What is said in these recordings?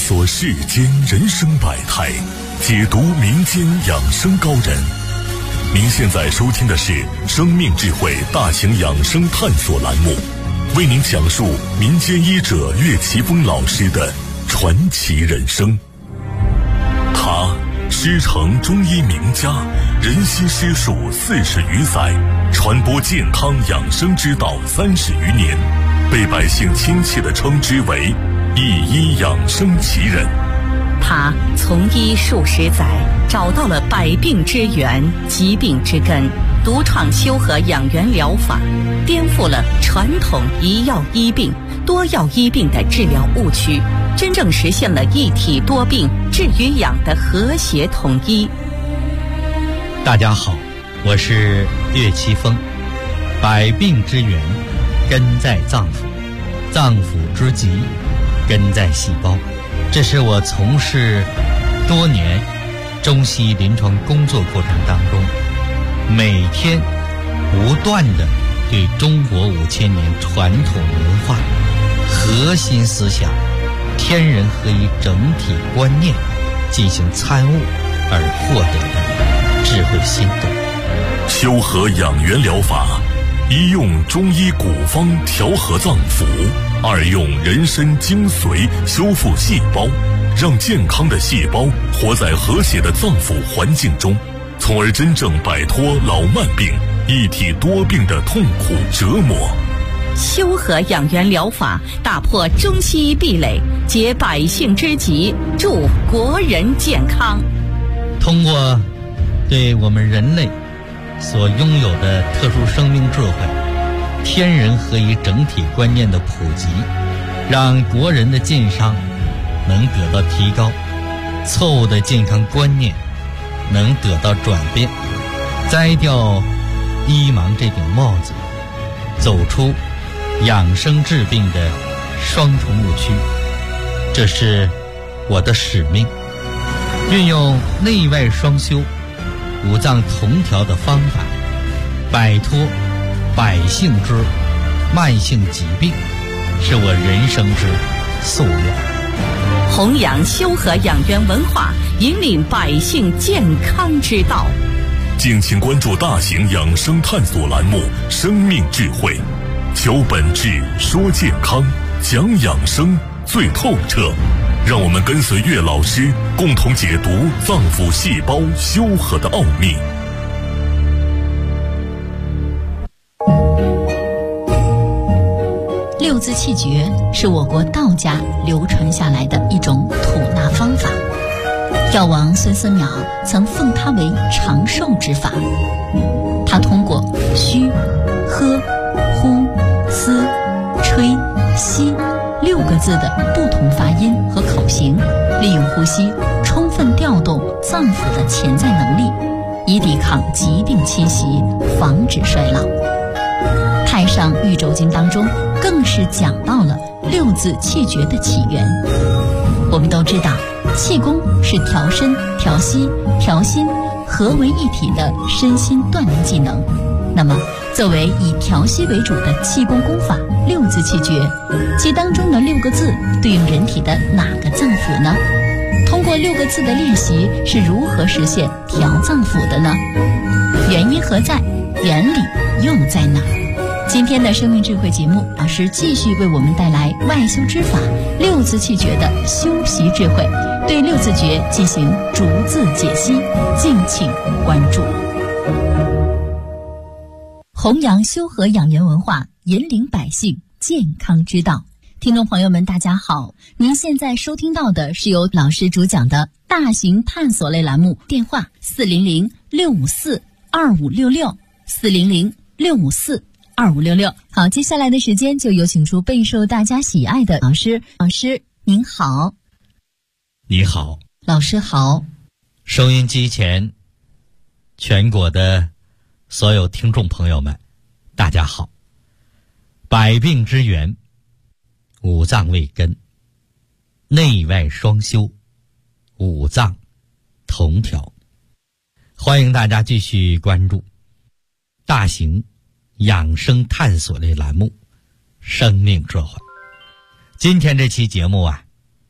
索世间人生百态，解读民间养生高人。您现在收听的是生命智慧大型养生探索栏目，为您讲述民间医者岳奇峰老师的传奇人生。他师承中医名家，人心师术40余载，传播健康养生之道30余年，被百姓亲切地称之为一医养生奇人。 他从医数十载，找到了百病之源、疾病之根，独创修和养元疗法，颠覆了传统一药医病、多药医病的治疗误区，真正实现了一体多病、治与养的和谐统一。 大家好，我是岳奇峰。百病之源根在脏腑，脏腑之疾根在细胞。这是我从事多年中西医临床工作过程当中，每天不断地对中国5000年传统文化核心思想天人合一整体观念进行参悟而获得的智慧心得。 修和养元疗法，一用中医古方调和脏腑，二用人参精髓修复细胞，让健康的细胞活在和谐的脏腑环境中，从而真正摆脱老慢病、一体多病的痛苦折磨。 修和养元疗法打破中西医壁垒，解百姓之急，助国人健康。 通过对我们人类所拥有的特殊生命智慧、天人合一整体观念的普及，让国人的健康能得到提高，错误的健康观念能得到转变，摘掉医盲这顶帽子，走出养生治病的双重误区。这是我的使命，运用内外双修、五脏同调的方法，摆脱百姓之慢性疾病，是我人生之夙愿。 弘扬修和养元文化，引领百姓健康之道。 敬请关注大型养生探索栏目《生命智慧》，求本质，说健康，讲养生最透彻。让我们跟随岳老师，共同解读脏腑细胞修和的奥秘。 六字气诀是我国道家流传下来的一种吐纳方法，药王孙思邈曾奉它为长寿之法。他通过虚、喝、呼、吸、吹、吸6个字的不同发音和口型，利用呼吸充分调动脏腑的潜在能力，以抵抗疾病侵袭，防止衰老。《太上玉轴经》当中更是讲到了6字气诀的起源。我们都知道，气功是调身、调息、调心合为一体的身心锻炼技能。那么作为以调息为主的气功功法6字气诀，其当中的6个字对应人体的哪个脏腑呢？通过6个字的练习，是如何实现调脏腑的呢？原因何在？原理又在哪？今天的生命智慧节目，老师继续为我们带来外修之法6字气诀的修习智慧，对6字诀进行逐字解析，敬请关注。弘扬修和养元文化，引领百姓健康之道。听众朋友们大家好，您现在收听到的是由老师主讲的大型探索类栏目，电话400-654-2566 400-654-2566。好，接下来的时间就有请出备受大家喜爱的老师。老师您好。 你好。 老师好。 收音机前全国的所有听众朋友们大家好。百病之源，五脏为根，内外双修，五脏同调。欢迎大家继续关注大型养生探索类栏目《生命智慧》。今天这期节目啊，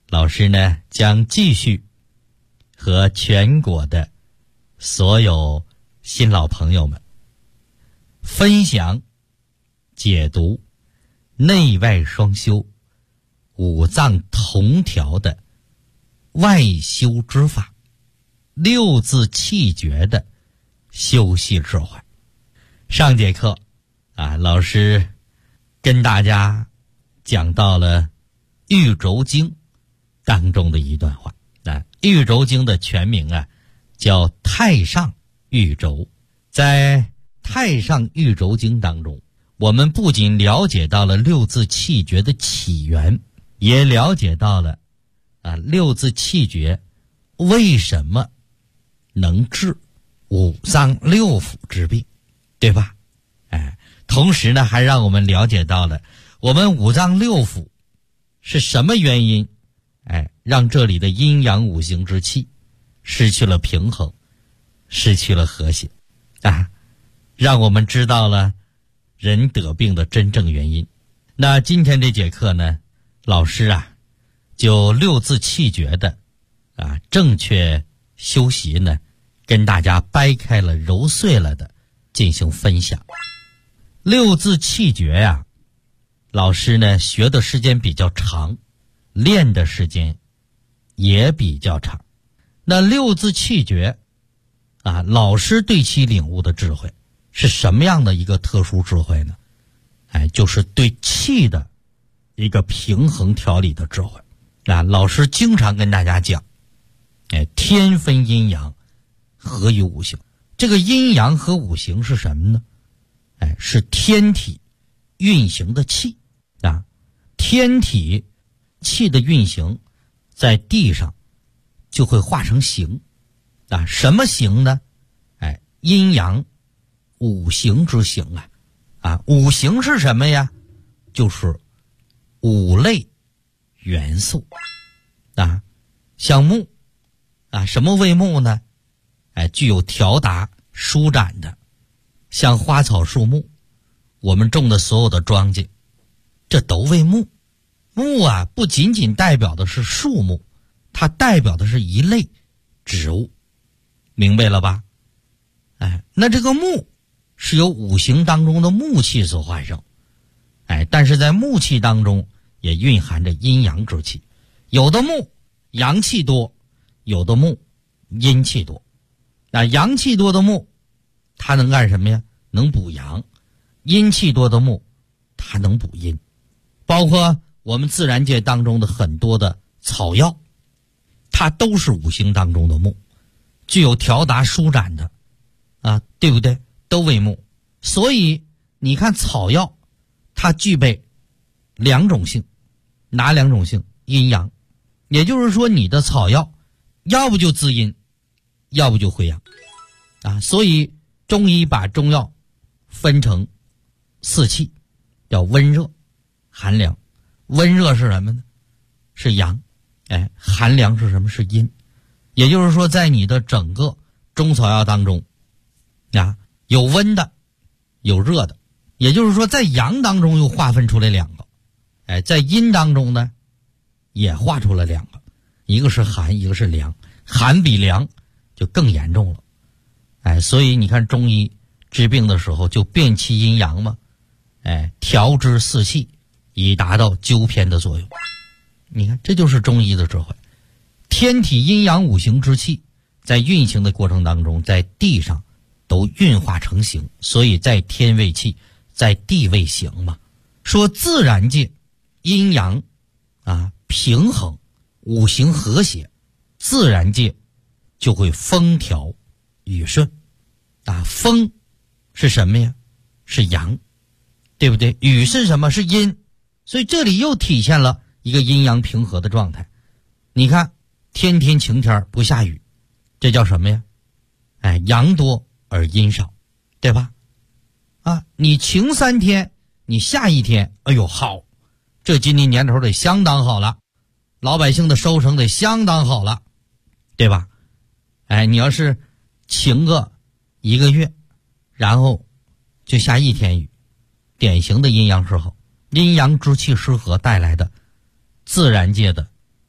老师呢将继续和全国的所有新老朋友们分享解读内外双修五脏同调的外修之法，六字气诀的修习智慧。上节课老师跟大家讲到了玉轴经当中的一段话。玉轴经的全名叫太上玉轴。在太上玉轴经当中，我们不仅了解到了六字气诀的起源，也了解到了六字气诀为什么能治五脏六腑之病，对吧？同时呢，还让我们了解到了我们五脏六腑是什么原因让这里的阴阳五行之气失去了平衡，失去了和谐让我们知道了人得病的真正原因。那今天这节课呢，老师就六字气诀的正确修习呢，跟大家掰开了揉碎了的进行分享。六字气诀老师呢学的时间比较长，练的时间也比较长。那六字气诀老师对其领悟的智慧是什么样的一个特殊智慧呢？就是对气的一个平衡调理的智慧。老师经常跟大家讲天分阴阳，合于五行。这个阴阳和五行是什么呢？是天体运行的气天体气的运行在地上就会化成形什么形呢？阴阳五行之形五行是什么呀？就是五类元素像木什么为木呢？具有条达舒展的，像花草树木，我们种的所有的庄稼，这都为木。木不仅仅代表的是树木，它代表的是一类植物，明白了吧？那这个木是由五行当中的木气所化生，但是在木气当中也蕴含着阴阳之气，有的木阳气多，有的木阴气多。阳气多的木它能干什么呀？能补阳。阴气多的木它能补阴。包括我们自然界当中的很多的草药，它都是五行当中的木，具有条达舒展的对不对？都为木。所以你看草药它具备两种性。哪两种性？阴阳。也就是说你的草药要不就滋阴，要不就回阳所以中医把中药分成四气，叫温热寒凉。温热是什么呢？是阳。寒凉是什么？是阴。也就是说在你的整个中草药当中有温的有热的，也就是说在阳当中又划分出来两个在阴当中呢也划出了两个，一个是寒，一个是凉。寒比凉就更严重了所以你看中医治病的时候就辨其阴阳嘛调之四气，以达到纠偏的作用。你看这就是中医的智慧。天体阴阳五行之气在运行的过程当中，在地上都运化成形，所以在天为气，在地为形嘛。说自然界阴阳平衡，五行和谐，自然界就会风调雨顺风是什么呀？是阳，对不对？雨是什么？是阴。所以这里又体现了一个阴阳平和的状态。你看天天晴天不下雨，这叫什么呀？阳多而阴少，对吧？你晴3天，你下1天，哎呦好，这今年年头得相当好了，老百姓的收成得相当好了，对吧？你要是晴个1个月，然后就下1天雨，典型的阴阳失衡，阴阳之气失和带来的自然界的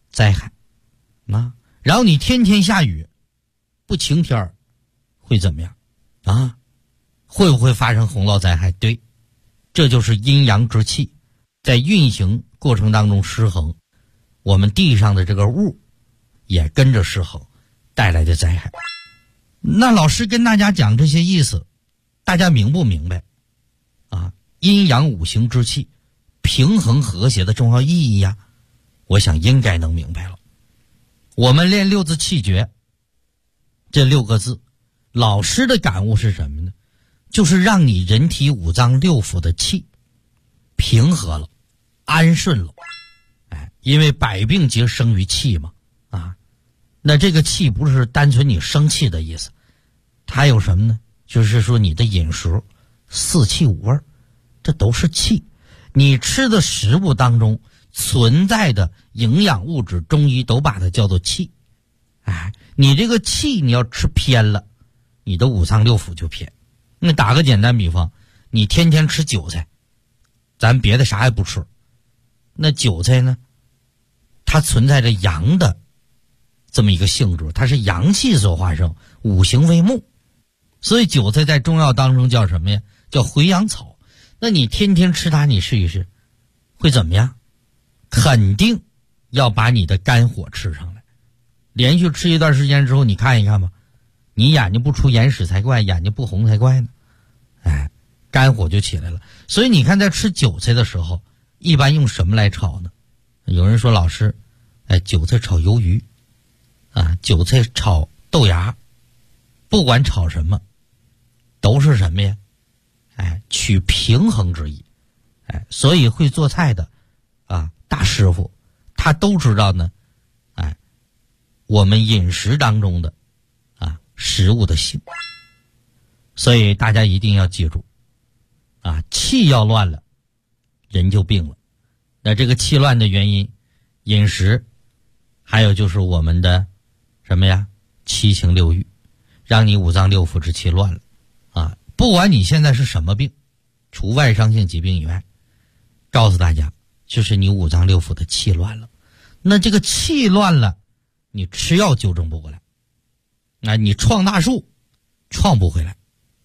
灾害啊。然后你天天下雨，不晴天会怎么样啊？会不会发生洪涝灾害？对，这就是阴阳之气在运行过程当中失衡，我们地上的这个物也跟着失衡带来的灾害。那老师跟大家讲这些意思，大家明不明白啊？阴阳五行之气平衡和谐的重要意义呀，我想应该能明白了。我们练六字气诀这6个字，老师的感悟是什么呢？就是让你人体五脏六腑的气平和了，安顺了。因为百病皆生于气嘛啊，那这个气不是单纯你生气的意思，它有什么呢？就是说你的饮食四气五味，这都是气。你吃的食物当中存在的营养物质，中医都把它叫做气。你这个气你要吃偏了，你的五脏六腑就偏。那打个简单比方，你天天吃韭菜，咱别的啥也不吃，那韭菜呢，它存在着阳的这么一个性质，它是阳气所化生，五行为木，所以韭菜在中药当中叫什么呀？叫回阳草。那你天天吃它，你试一试会怎么样？肯定要把你的肝火吃上来。连续吃一段时间之后，你看一看吧，你眼睛不出眼屎才怪，眼睛不红才怪呢。肝火就起来了。所以你看在吃韭菜的时候，一般用什么来炒呢？有人说老师，韭菜炒鱿鱼啊，韭菜炒豆芽，不管炒什么都是什么呀？取平衡之意。所以会做菜的啊大师傅他都知道呢，我们饮食当中的食物的性。所以大家一定要记住气要乱了，人就病了。那这个气乱的原因，饮食，还有就是我们的什么呀？七情六欲，让你五脏六腑之气乱了不管你现在是什么病，除外伤性疾病以外，告诉大家就是你五脏六腑的气乱了。那这个气乱了，你吃药纠正不过来，你撞大树撞不回来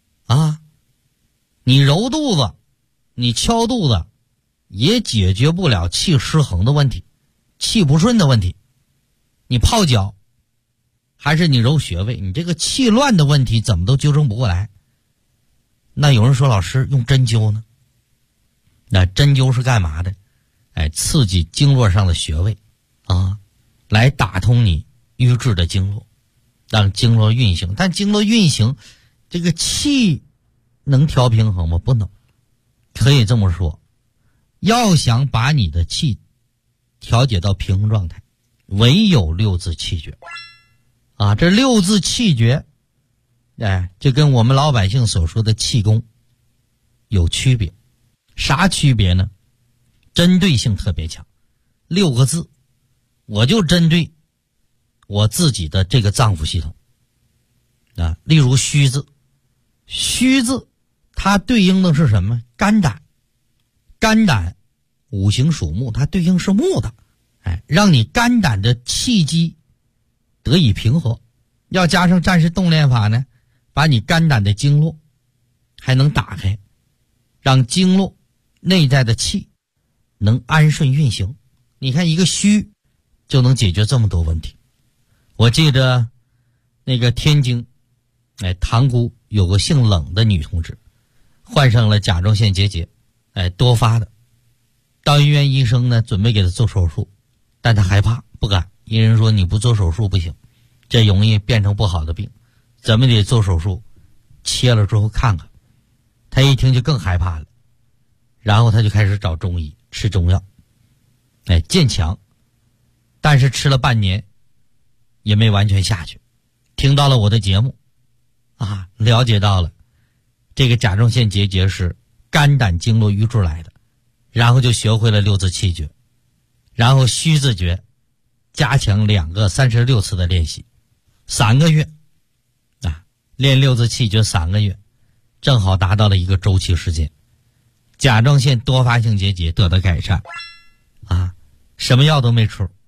你揉肚子，你敲肚子，也解决不了气失衡的问题，气不顺的问题。你泡脚还是你揉穴位，你这个气乱的问题怎么都纠正不过来。那有人说老师用针灸呢，那针灸是干嘛的？刺激经络上的穴位来打通你瘀滞的经络，让经络运行。但经络运行，这个气能调平衡吗？不能。可以这么说，要想把你的气调节到平衡状态，唯有六字气诀这六字气诀这跟我们老百姓所说的气功有区别。啥区别呢？针对性特别强。6个字，我就针对我自己的这个脏腑系统例如虚字，虚字它对应的是什么？肝胆。肝胆五行属木，它对应是木的让你肝胆的气机得以平和。要加上战士动练法呢，把你肝胆的经络还能打开，让经络内在的气能安顺运行。你看一个虚就能解决这么多问题。我记得那个天津塘沽有个姓冷的女同志，患上了甲状腺结节多发的。到医院，医生呢准备给她做手术，但她害怕不敢。医生说你不做手术不行，这容易变成不好的病，咱们得做手术，切了之后看看。她一听就更害怕了，然后她就开始找中医吃中药渐强，但是吃了半年也没完全下去。听到了我的节目了解到了这个甲状腺结节是肝胆经络瘀滞来的，然后就学会了六字气诀，然后虚字诀加强2个36次的练习，3个月练六字气诀3个月，正好达到了一个周期时间，甲状腺多发性结节得到改善什么药都没吃，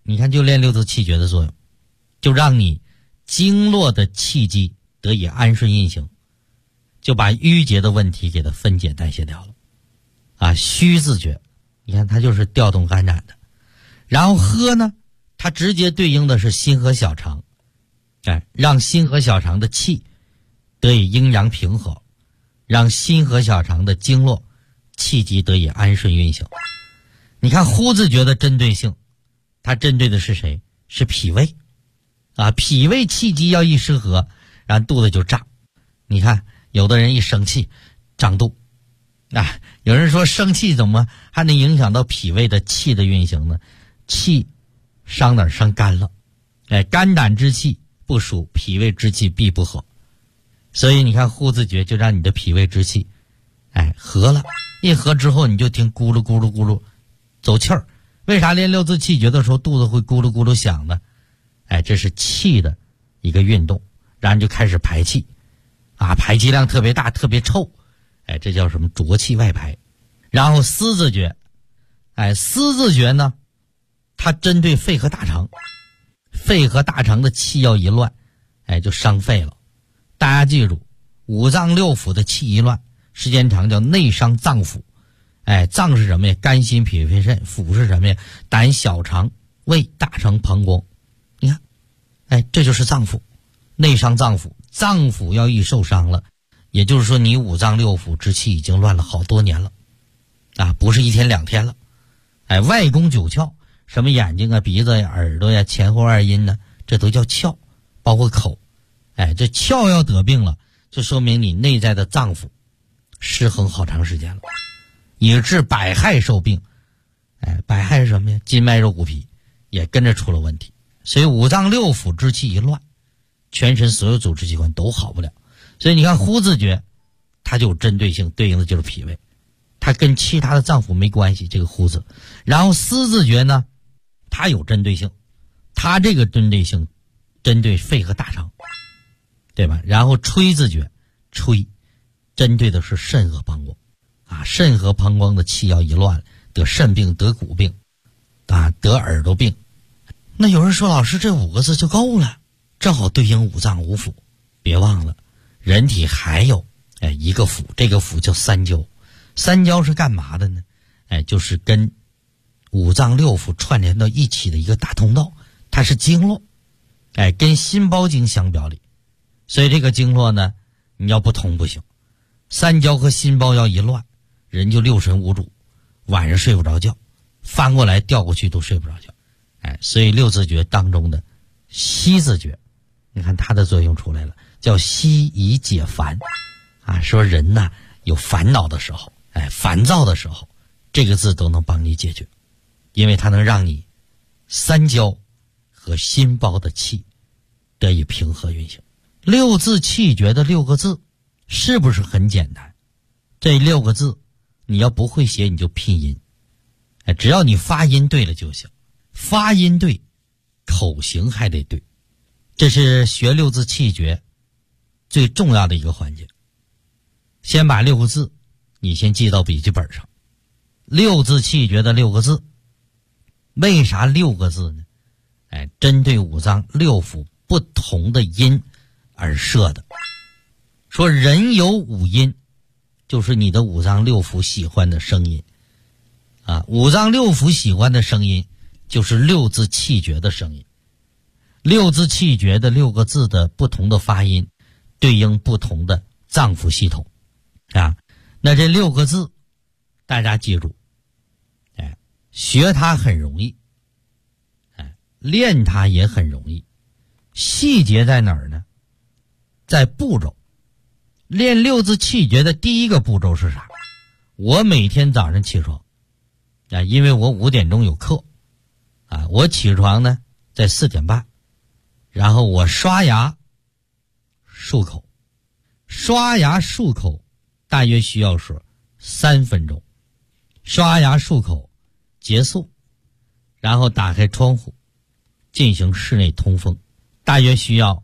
你看就练六字气诀的作用，就让你经络的气机得以安顺运行，就把淤结的问题给它分解代谢掉了。啊，虚字诀，你看它就是调动肝胆的。然后喝呢，它直接对应的是心和小肠，让心和小肠的气得以阴阳平和，让心和小肠的经络气机得以安顺运行。你看呼字诀的针对性，它针对的是谁？是脾胃啊，脾胃气机要一失和，然后肚子就胀。你看有的人一生气胀肚啊，有人说生气怎么还能影响到脾胃的气的运行呢？气伤哪儿？伤肝了。肝胆之气不属，脾胃之气必不和。所以你看呼字诀就让你的脾胃之气和了，一和之后你就听咕噜咕噜咕噜走气儿。为啥练六字气诀的时候肚子会咕噜咕噜响呢？这是气的一个运动，然后就开始排气啊，排气量特别大，特别臭，这叫什么？浊气外排。然后思字诀，思字诀呢，它针对肺和大肠，肺和大肠的气要一乱，就伤肺了。大家记住，五脏六腑的气一乱，时间长叫内伤脏腑。脏是什么呀？肝心脾肺肾。腑是什么呀？胆小肠胃大肠膀胱。你看，这就是脏腑，内伤脏腑。脏腑要一受伤了，也就是说你五脏六腑之气已经乱了好多年了啊，不是一天两天了。外宫九窍，什么眼睛啊、鼻子呀、耳朵呀、前后二阴呢，这都叫窍，包括口。这窍要得病了，就说明你内在的脏腑失衡好长时间了，以致百害受病。百害是什么呀？筋脉肉骨皮也跟着出了问题。所以五脏六腑之气一乱，全身所有组织器官都好不了。所以你看呼字诀它就有针对性，对应的就是脾胃，它跟其他的脏腑没关系，这个呼字。然后思字诀呢，它有针对性，它这个针对性针对肺和大肠，对吧？然后吹字诀，吹针对的是肾和膀胱啊，肾和膀胱的气要一乱，得肾病、得骨病啊，得耳朵病。那有人说老师这5个字就够了，正好对应五脏五腑。别忘了人体还有一个腑，这个腑叫三焦。三焦是干嘛的呢？就是跟五脏六腑串联到一起的一个大通道，它是经络，跟心包经相表里。所以这个经络呢，你要不通不行。三焦和心包要一乱，人就六神无主，晚上睡不着觉，翻过来调过去都睡不着觉。所以六字诀当中的息字诀，你看它的作用出来了，叫息以解烦啊。说人呐有烦恼的时候，烦躁的时候，这个字都能帮你解决，因为它能让你三焦和心包的气得以平和运行。六字气诀的6个字是不是很简单？这6个字你要不会写你就拼音，只要你发音对了就行。发音对，口型还得对，这是学六字气诀最重要的一个环节。先把6个字你先记到笔记本上。六字气诀的6个字，为啥6个字呢？针对五脏六腑不同的音而设的。说人有五音，就是你的五脏六腑喜欢的声音啊，五脏六腑喜欢的声音就是六字气诀的声音。六字气诀的6个字的不同的发音对应不同的脏腑系统啊。那这6个字大家记住，学它很容易，练它也很容易。细节在哪儿呢？在步骤。练六字气诀的第一个步骤是啥？我每天早上起床因为我5点钟有课我起床呢在4点半，然后我刷牙漱口，刷牙漱口大约需要是3分钟，刷牙漱口结束，然后打开窗户进行室内通风，大约需要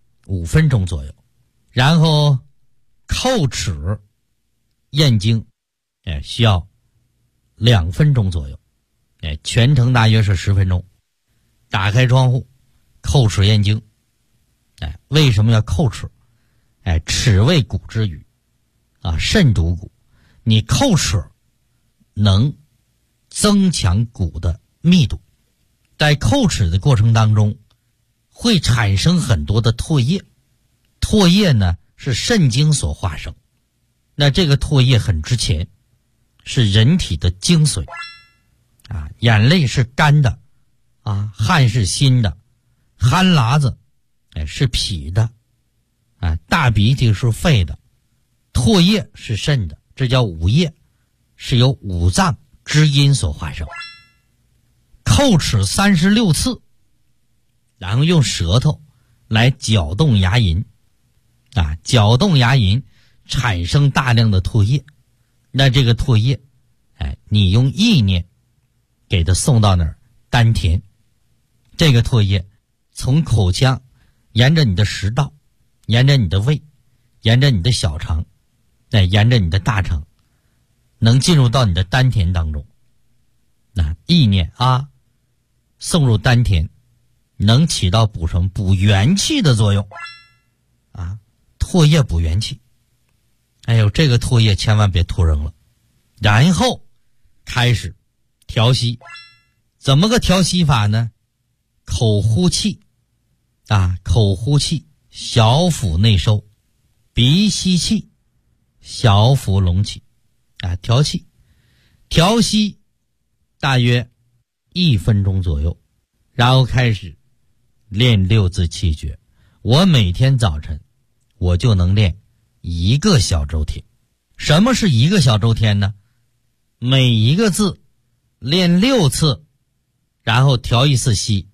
5分钟左右，然后叩齿咽经需要2分钟左右，全程大约是10分钟。 打开窗户，叩齿咽经。为什么要叩齿？齿为骨之余，肾主骨，你叩齿能增强骨的密度。在叩齿的过程当中，会产生很多的唾液，唾液呢是肾经所化生。那这个唾液很值钱，是人体的精髓。眼泪是干的，汗是辛的，汗喇子是脾的，大鼻涕是肺的，唾液是肾的，这叫五液，是由五脏之阴所化生。叩齿36次，然后用舌头来搅动牙龈，搅动牙龈产生大量的唾液。那这个唾液，你用意念给它送到哪儿？丹田。这个唾液从口腔沿着你的食道，沿着你的胃，沿着你的小肠，沿着你的大肠，能进入到你的丹田当中。意念送入丹田，能起到补元气的作用。唾液补元气。这个唾液千万别吐扔了。然后开始调息。怎么个调息法呢？口呼气，口呼气，小腹内收，鼻吸气，小腹隆起，调气。调息大约1分钟左右，然后开始练6字气诀。我每天早晨我就能练1个小周天。什么是1个小周天呢？每一个字练6次，然后调1次息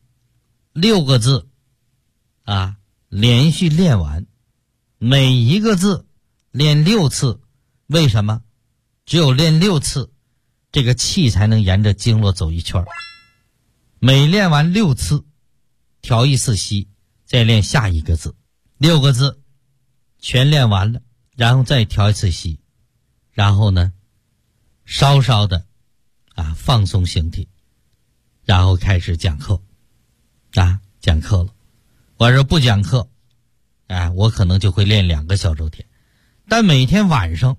，6个字连续练完，每一个字练6次。为什么？只有练6次，这个气才能沿着经络走一圈。每练完6次，调1次息，再练下一个字，6个字全练完了，然后再调1次息，然后呢稍稍的放松形体，然后开始讲课。讲课了。我说不讲课，我可能就会练2个小周天。但每天晚上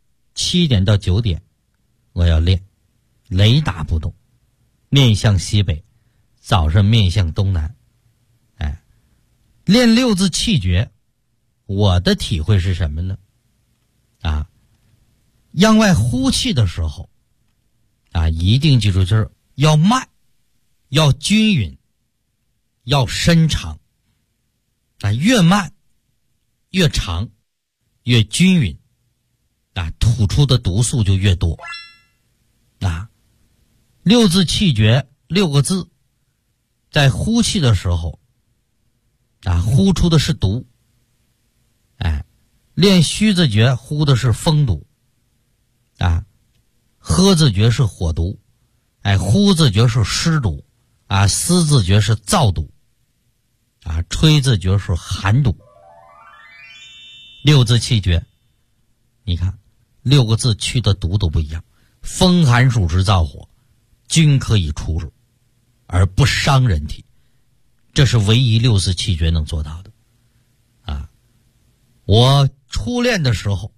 7点到9点我要练，雷打不动，面向西北，早上面向东南。练6字气诀，我的体会是什么呢？向外呼气的时候一定记住，就是要慢，要均匀，要深长。越慢越长越均匀，吐出的毒素就越多。6字气诀6个字，在呼气的时候呼出的是毒。练虚字诀呼的是风毒，喝字诀是火毒，呼字诀是湿毒，思字诀是燥毒，吹字诀是寒毒。6字气诀，你看6个字去的毒都不一样。风寒暑湿燥火均可以出入，而不伤人体，这是唯一6字气诀能做到的。我初练的时候，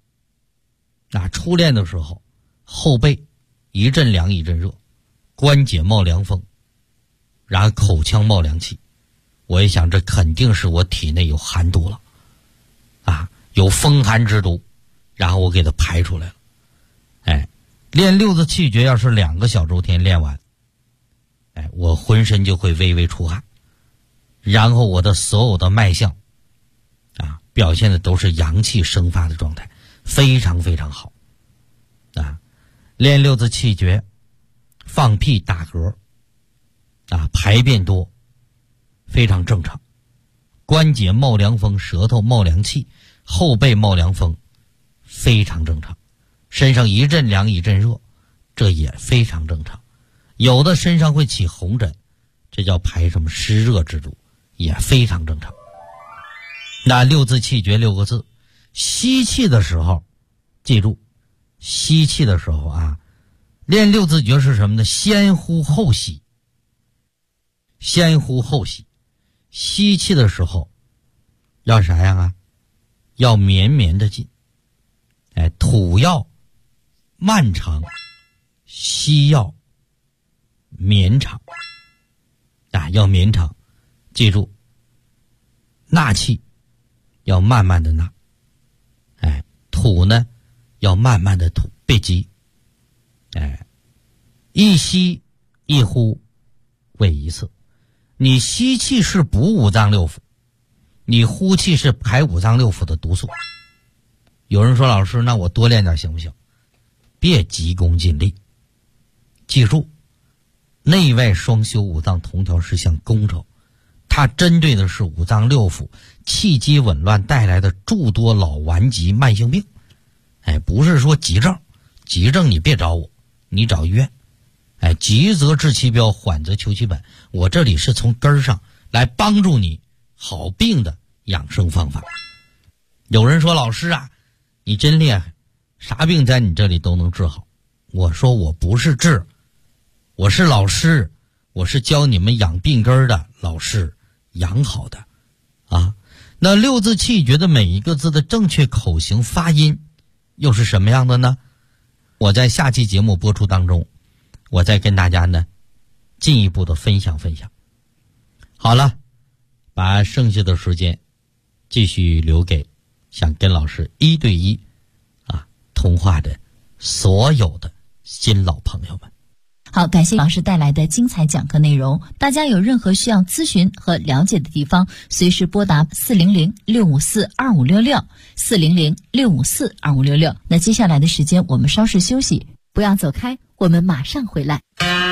后背一阵凉一阵热，关节冒凉风，然后口腔冒凉气。我一想，这肯定是我体内有寒毒了，有风寒之毒，然后我给它排出来了。练6字气诀要是2个小周天练完，我浑身就会微微出汗，然后我的所有的脉象表现的都是阳气生发的状态，非常非常好。练6字气诀，放屁打嗝排便多，非常正常。关节冒凉风，舌头冒凉气，后背冒凉风，非常正常。身上一阵凉一阵热，这也非常正常。有的身上会起红疹，这叫排什么湿热之毒，也非常正常。那6字气诀6个字，吸气的时候记住，吸气的时候练6字诀是什么呢？先呼后吸。 先呼后吸，吸气的时候要啥样啊？要绵绵的进，吐要漫长，吸要绵长，要绵长。记住，纳气要慢慢的纳，吐呢要慢慢的吐，别急，一吸一呼为一次。你吸气是补五脏六腑，你呼气是排五脏六腑的毒素。有人说老师，那我多练点行不行？别急功近利，记住，内外双修，五脏同调是项工程，它针对的是五脏六腑气机紊乱带来的诸多老顽疾慢性病。不是说急症，急症你别找我，你找医院。急则治其标，缓则求其本。我这里是从根儿上来帮助你好病的养生方法。有人说老师啊，你真厉害，啥病在你这里都能治好。我说我不是治，我是老师，我是教你们养病根的老师，养好的啊。那六字气诀的每一个字的正确口型发音又是什么样的呢？我在下期节目播出当中，我再跟大家呢进一步的分享。好了，把剩下的时间继续留给想跟老师一对一通话的所有的新老朋友们。 好，感谢老师带来的精彩讲课内容。大家有任何需要咨询和了解的地方，随时拨打400-654-2566 400-654-2566。那接下来的时间我们稍事休息，不要走开，我们马上回来。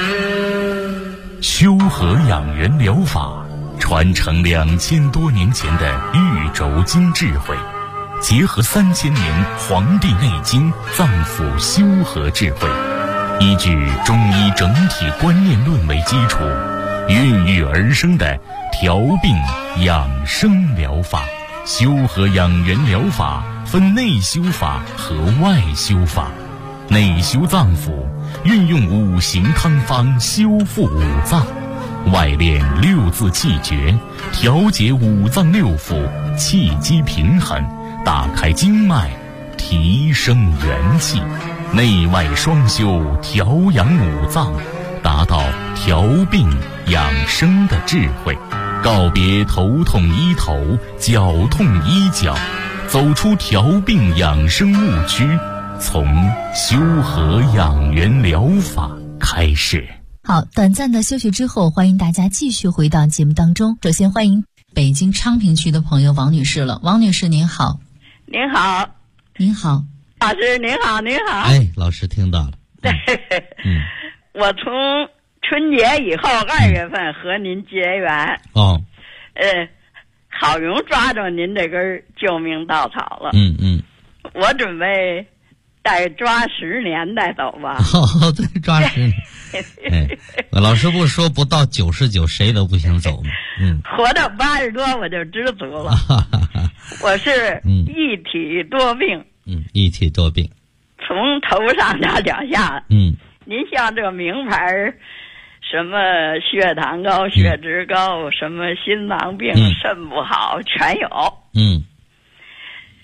修和养元疗法传承2000多年前的玉轴经智慧，结合3000年《黄帝内经》脏腑修和智慧，依据中医整体观念论为基础，孕育而生的调病养生疗法。修和养元疗法分内修法和外修法。内修脏腑，运用5行汤方修复五脏；外练6字气诀，调节五脏六腑气机平衡，打开经脉，提升元气。内外双修，调养五脏，达到调病养生的智慧。告别头痛医头，脚痛医脚，走出调病养生误区，从修和养元疗法开始。 好，短暂的休息之后，欢迎大家继续回到节目当中。首先欢迎北京昌平区的朋友王女士了。王女士您好。 您好。 您好。 老师您好。您好。 老师听到了。 我从春节以后2月份和您结缘。好容易抓着您这根救命稻草了。我准备再抓10年再走吧。 再抓10年。老师不说不到99谁都不想走吗？ 活到80多我就知足了。我是一体多病。 一体多病， 从头上到脚下。您像这名牌什么血糖高、血脂高，什么心脏病、肾不好全有。